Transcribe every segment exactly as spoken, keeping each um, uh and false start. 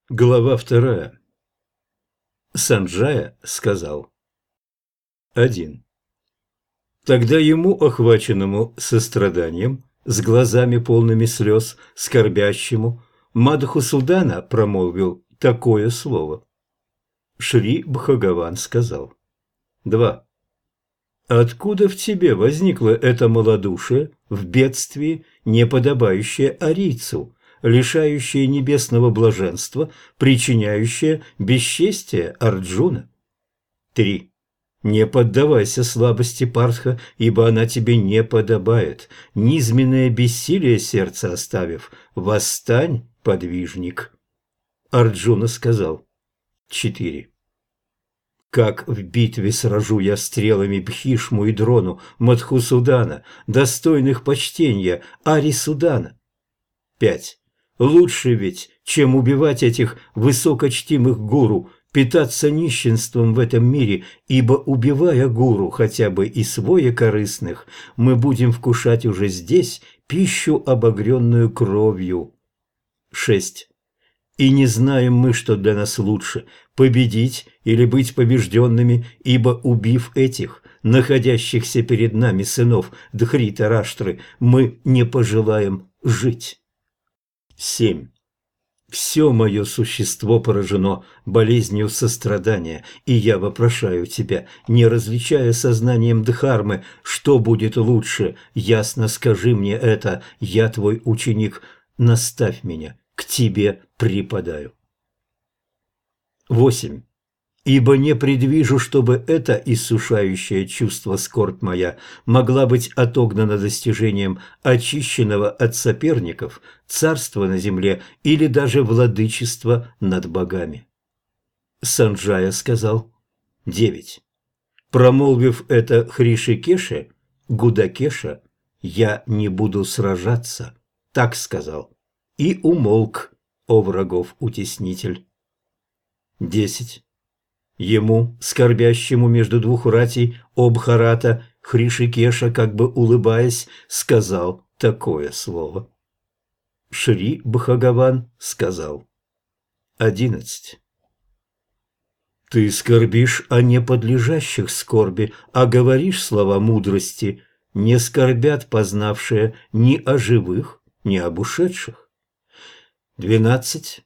Глава вторая. Санджая сказал. Один. Тогда ему, охваченному состраданием, с глазами полными слез, скорбящему, Мадхусудана промолвил такое слово. Шри Бхагаван сказал. Два. Откуда в тебе возникло это малодушие в бедствии, не подобающее арийцу, лишающее небесного блаженства, причиняющее бесчестие Арджуна? Три. Не поддавайся слабости Партха, ибо она тебе не подобает. Низменное бессилие сердца оставив, восстань, подвижник. Арджуна сказал. Четыре. Как в битве сражу я стрелами Бхишму и Дрону, Мадхусудана, достойных почтения Арисудана. Пять. Лучше ведь, чем убивать этих высокочтимых гуру, питаться нищенством в этом мире, ибо, убивая гуру, хотя бы и своекорыстных, мы будем вкушать уже здесь пищу, обогренную кровью. Шесть. И не знаем мы, что для нас лучше – победить или быть побежденными, ибо, убив этих, находящихся перед нами сынов Дхритараштры, мы не пожелаем жить. Семь. Все мое существо поражено болезнью сострадания, и я вопрошаю тебя, не различая сознанием Дхармы, что будет лучше, ясно скажи мне это, я твой ученик, наставь меня, к тебе припадаю. Восемь. Ибо не предвижу, чтобы это иссушающее чувство скорбь моя могла быть отогнана достижением очищенного от соперников царства на земле или даже владычества над богами. Санджая сказал. Девять. Промолвив это Хришикеше, Гудакеша, я не буду сражаться, так сказал, и умолк, о врагов утеснитель. Десять. Ему, скорбящему между двух ратей Обхарата, Хришикеша, как бы улыбаясь, сказал такое слово. Шри Бхагаван сказал. Одиннадцать. Ты скорбишь о неподлежащих скорби, а говоришь слова мудрости, не скорбят познавшие ни о живых, ни об ушедших. Двенадцать.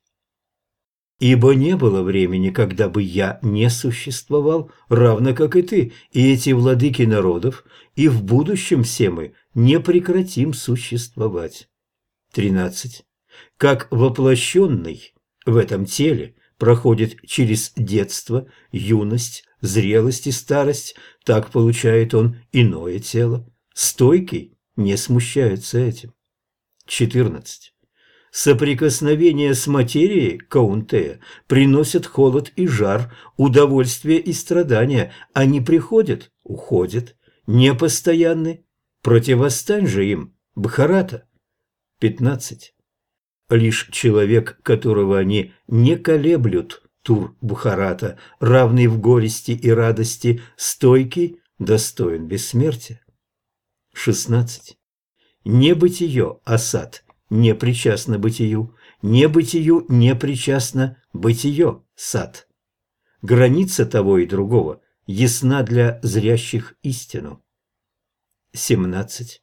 Ибо не было времени, когда бы я не существовал, равно как и ты, и эти владыки народов, и в будущем все мы не прекратим существовать. Тринадцать. Как воплощенный в этом теле проходит через детство, юность, зрелость и старость, так получает он иное тело. Стойкий не смущается этим. Четырнадцать. Соприкосновение с материей, Каунтея, приносят холод и жар, удовольствие и страдания. Они приходят, уходят, непостоянны. Противостань же им, Бхарата. Пятнадцать. Лишь человек, которого они не колеблют, Тур Бхарата, равный в горести и радости, стойкий, достоин бессмертия. Шестнадцать. Не бытие, асад, не причастно бытию, не бытию не причастно бытие, сад. Граница того и другого ясна для зрящих истину. Семнадцать.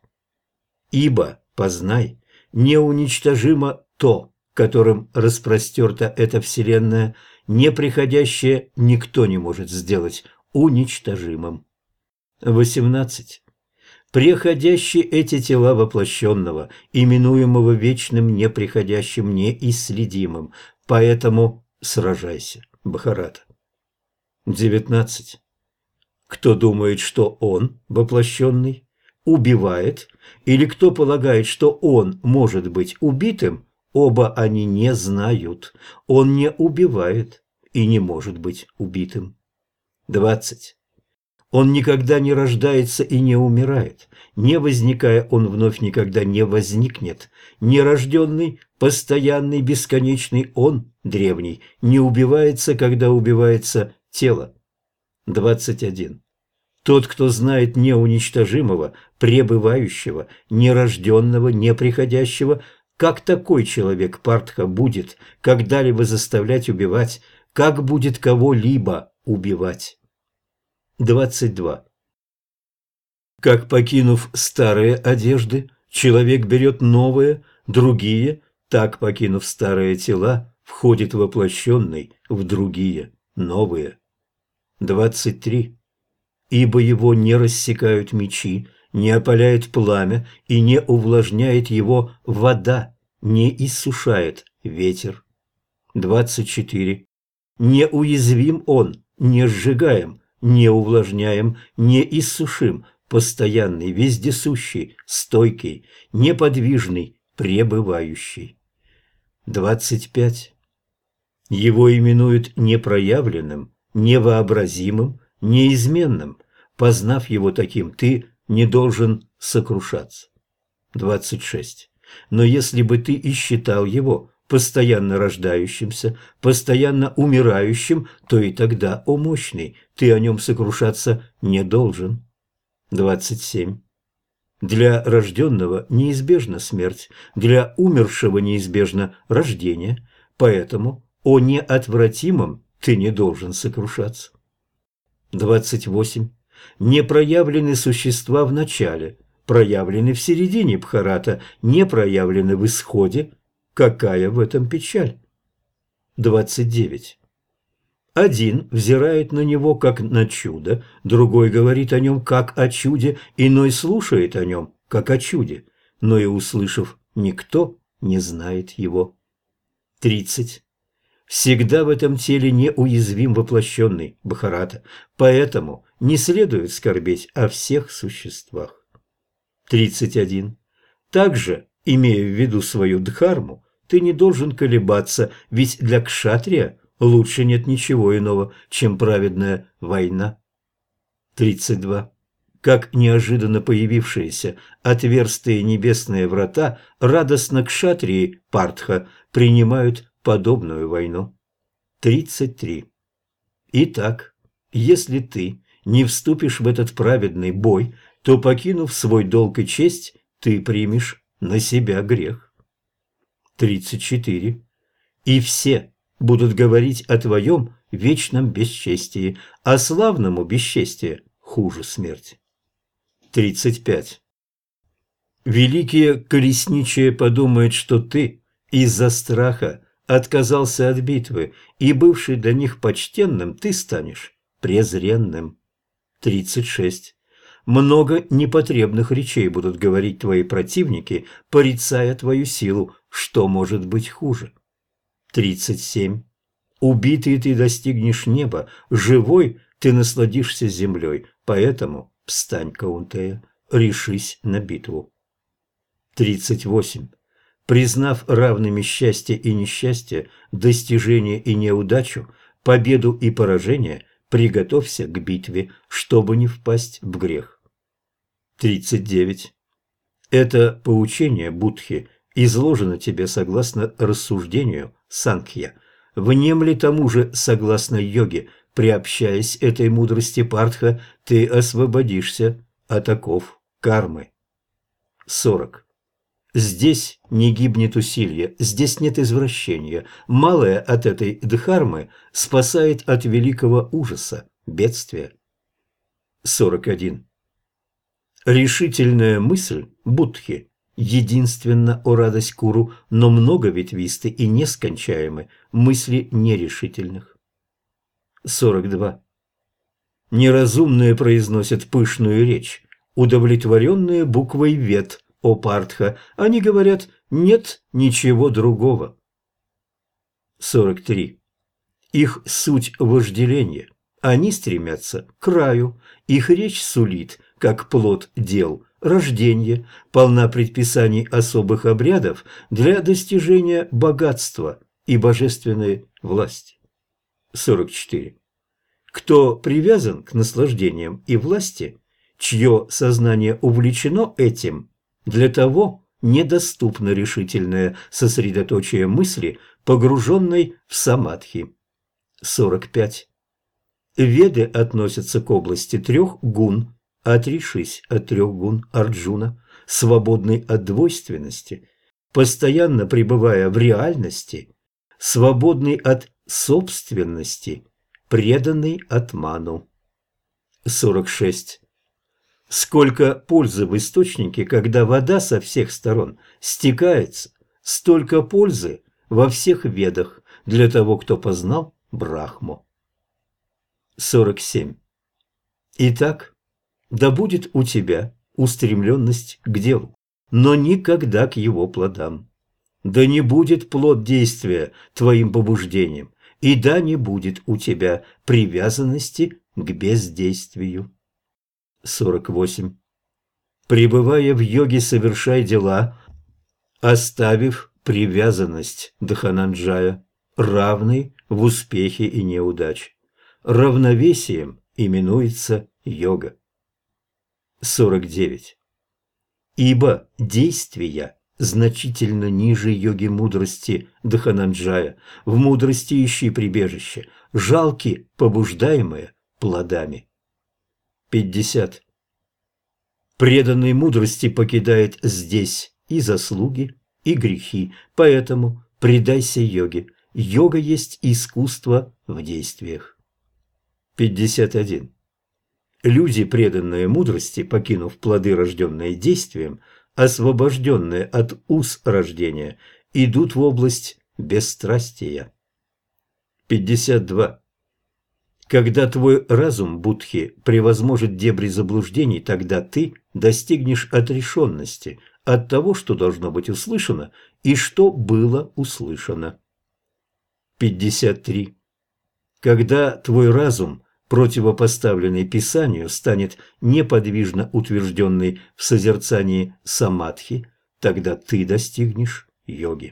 Ибо, познай, неуничтожимо то, которым распростерта эта вселенная, неприходящее никто не может сделать уничтожимым. Восемнадцать. Преходящие эти тела воплощенного, именуемого вечным, неприходящим, неисследимым, поэтому сражайся, Бхарата. Девятнадцать. Кто думает, что он, воплощенный, убивает, или кто полагает, что он может быть убитым, оба они не знают. Он не убивает и не может быть убитым. Двадцать. Он никогда не рождается и не умирает. Не возникая, он вновь никогда не возникнет. Нерожденный, постоянный, бесконечный он, древний, не убивается, когда убивается тело. Двадцать один. Тот, кто знает неуничтожимого, пребывающего, нерожденного, неприходящего, Как такой человек, Партха, будет когда-либо заставлять убивать, как будет кого-либо убивать? двадцать два. Как, покинув старые одежды, человек берет новые, другие, так, покинув старые тела, входит воплощенный в другие, новые. двадцать три. Ибо его не рассекают мечи, не опаляет пламя и не увлажняет его вода, не иссушает ветер. двадцать четыре. Неуязвим он, не сжигаем, не увлажняем, не иссушим, постоянный, вездесущий, стойкий, неподвижный, пребывающий. двадцать пять. Его именуют непроявленным, невообразимым, неизменным. Познав его таким, ты не должен сокрушаться. двадцать шесть. Но если бы ты и считал его постоянно рождающимся, постоянно умирающим, то и тогда, о мощный, ты о нем сокрушаться не должен. двадцать семь. Для рожденного неизбежна смерть, для умершего неизбежно рождение, поэтому о неотвратимом ты не должен сокрушаться. двадцать восемь. Не проявлены существа в начале, проявлены в середине Бхарата, не проявлены в исходе. Какая в этом печаль? двадцать девять. Один взирает на него, как на чудо, другой говорит о нем, как о чуде, иной слушает о нем, как о чуде, но и услышав, никто не знает его. тридцать. Всегда в этом теле неуязвим воплощенный Бхарата, поэтому не следует скорбеть о всех существах. тридцать один. Также, имея в виду свою дхарму, ты не должен колебаться, ведь для кшатрия лучше нет ничего иного, чем праведная война. тридцать два. Как неожиданно появившиеся отверстые небесные врата, радостно кшатрии Партха принимают подобную войну. тридцать три. Итак, если ты не вступишь в этот праведный бой, то, покинув свой долг и честь, ты примешь на себя грех. тридцать четыре. И все будут говорить о твоем вечном бесчестии, а славному бесчестие хуже смерти. тридцать пять. Великие колесничие подумают, что ты из-за страха отказался от битвы, и бывший для них почтенным ты станешь презренным. тридцать шесть. Много непотребных речей будут говорить твои противники, порицая твою силу, что может быть хуже. тридцать семь. Убитый ты достигнешь неба, живой ты насладишься землей, поэтому встань, Каунтея, решись на битву. тридцать восемь. Признав равными счастье и несчастье, достижение и неудачу, победу и поражение, приготовься к битве, чтобы не впасть в грех. тридцать девять. Это поучение Будхи изложено тебе согласно рассуждению Санkhya. Внемли тому же согласно йоге, приобщаясь этой мудрости Партха, ты освободишься от оков кармы. сорок. Здесь не гибнет усилие, здесь нет извращения. Малое от этой дхармы спасает от великого ужаса, бедствия. сорок один. Решительная мысль Будхи единственно о радость Куру, но многоветвисты и нескончаемы мысли нерешительных. сорок два. Неразумные произносят пышную речь, удовлетворенные буквой вет, о Партха, они говорят «нет ничего другого». сорок три. Их суть вожделение, они стремятся к краю, их речь сулит, как плод дел, рождение, полна предписаний особых обрядов для достижения богатства и божественной власти. сорок четыре. Кто привязан к наслаждениям и власти, чье сознание увлечено этим, для того недоступно решительное сосредоточие мысли, погруженной в самадхи. сорок пять. Веды относятся к области трех гун, отрешись от трех гун Арджуна, свободный от двойственности. постоянно пребывая в реальности, свободный от собственности, преданный атману. сорок шесть. Сколько пользы в источнике, когда вода со всех сторон стекается, столько пользы во всех ведах для того, кто познал Брахму. сорок семь. Итак, да будет у тебя устремленность к делу, но никогда к его плодам. Да не будет плод действия твоим побуждением, и да не будет у тебя привязанности к бездействию. сорок восемь. Пребывая в йоге, совершай дела, оставив привязанность Дхананджая, равной в успехе и неудаче. Равновесием именуется йога. сорок девять. Ибо действия значительно ниже йоги мудрости Дхананджая, в мудрости ищи прибежище, жалки, побуждаемые плодами. пятьдесят. Преданный мудрости покидает здесь и заслуги, и грехи, поэтому предайся йоге. Йога есть искусство в действиях. пятьдесят один. Люди, преданные мудрости, покинув плоды, рожденные действием, освобожденные от уз рождения, идут в область бесстрастия. пятьдесят два. Когда твой разум, Будхи, превозможет дебри заблуждений, тогда ты достигнешь отрешенности от того, что должно быть услышано и что было услышано. пятьдесят три. Когда твой разум, противопоставленный Писанию, станет неподвижно утвержденный в созерцании самадхи, тогда ты достигнешь йоги.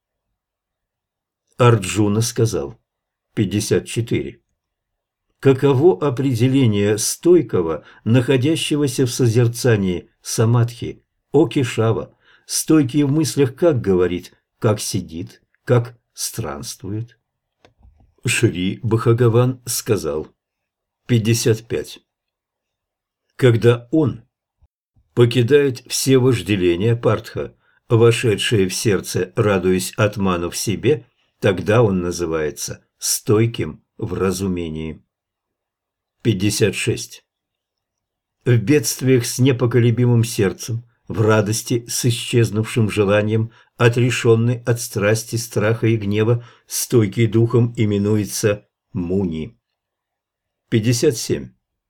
Арджуна сказал. пятьдесят четыре. Каково определение стойкого, находящегося в созерцании самадхи? О Кешава, стойкий в мыслях как говорит, как сидит, как странствует? Шри Бхагаван сказал. пятьдесят пять. Когда он покидает все вожделения Партха, вошедшие в сердце, радуясь атману в себе, тогда он называется стойким в разумении. пятьдесят шесть. В бедствиях с непоколебимым сердцем, в радости с исчезнувшим желанием, отрешенный от страсти, страха и гнева, стойкий духом именуется муни. пятьдесят семь.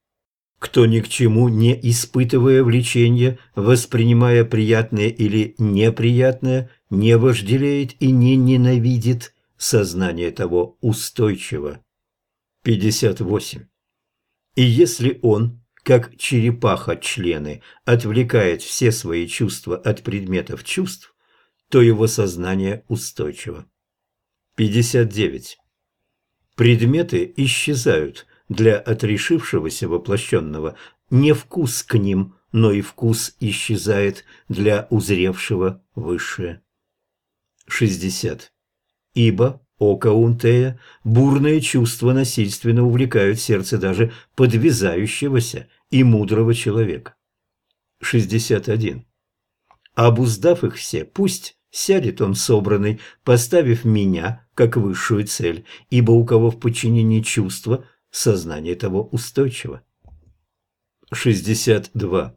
Кто ни к чему не испытывая влечения, воспринимая приятное или неприятное, не вожделеет и не ненавидит, сознание того устойчиво. пятьдесят восемь. И если он, как черепаха-члены, отвлекает все свои чувства от предметов чувств, то его сознание устойчиво. пятьдесят девять. Предметы исчезают для отрешившегося воплощенного, не вкус к ним, но и вкус исчезает для узревшего высшее. шестьдесят. Ибо, о Каунтея, бурные чувства насильственно увлекают сердце даже подвязающегося и мудрого человека. шестьдесят один. Обуздав их все, пусть сядет он собранный, поставив меня как высшую цель, ибо у кого в подчинении чувства, сознание того устойчиво. шестьдесят два.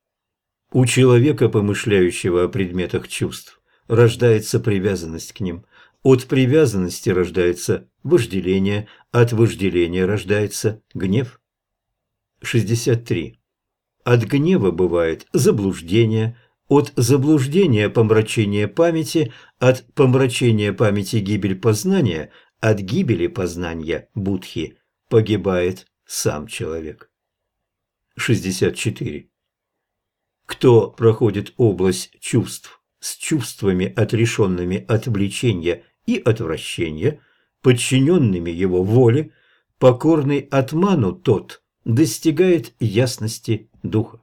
У человека, помышляющего о предметах чувств, рождается привязанность к ним. От привязанности рождается вожделение, от вожделения рождается гнев. шестьдесят три. От гнева бывает заблуждение, от заблуждения помрачение памяти, от помрачения памяти гибель познания, от гибели познания будхи погибает сам человек. шестьдесят четыре. Кто проходит область чувств с чувствами, отрешенными от влечения и отвращения, подчиненными его воле, покорный атману, тот достигает ясности духа.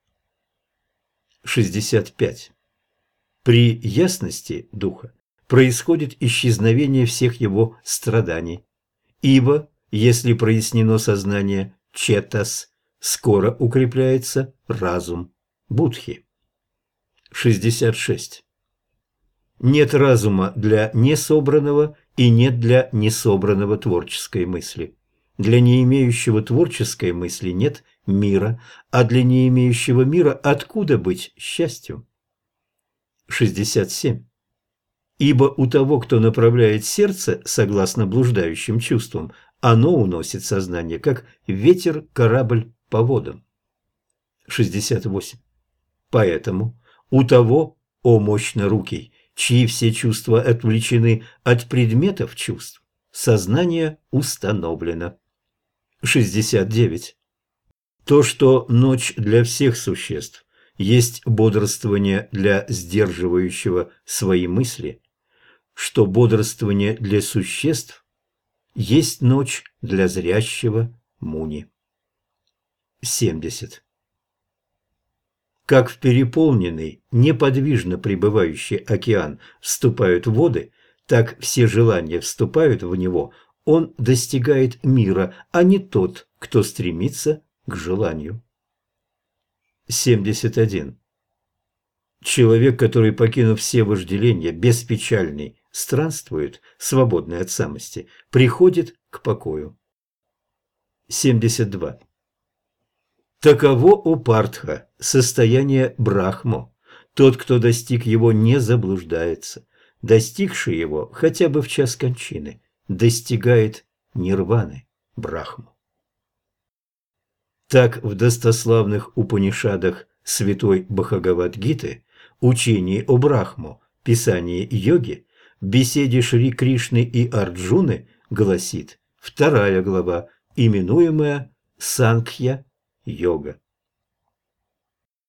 шестьдесят пять. При ясности духа происходит исчезновение всех его страданий, ибо, если прояснено сознание четас, скоро укрепляется разум будхи. шестьдесят шесть. Нет разума для несобранного и нет для несобранного творческой мысли. Для не имеющего творческой мысли нет мира, а для не имеющего мира откуда быть счастью? шестьдесят семь. Ибо у того, кто направляет сердце, согласно блуждающим чувствам, оно уносит сознание, как ветер корабль по водам. шестьдесят восемь. Поэтому у того, о мощнорукий, чьи все чувства отвлечены от предметов чувств, сознание установлено. шестьдесят девять. То, что ночь для всех существ есть бодрствование для сдерживающего свои мысли, что бодрствование для существ есть ночь для зрящего муни. семьдесят. Как в переполненный, неподвижно пребывающий океан вступают воды, так все желания вступают в него, он достигает мира, а не тот, кто стремится к желанию. семьдесят один. Человек, который, покинув все вожделения, беспечальный, странствует, свободный от самости, приходит к покою. семьдесят два. Таково у Партха состояние Брахмо. Тот, кто достиг его, не заблуждается. Достигший его, хотя бы в час кончины, достигает нирваны Брахму. Так в достославных Упанишадах святой Бхагавад-гиты, учении о Брахмо, писании йоги, в беседе Шри Кришны и Арджуны гласит вторая глава, именуемая Санкхья-йога.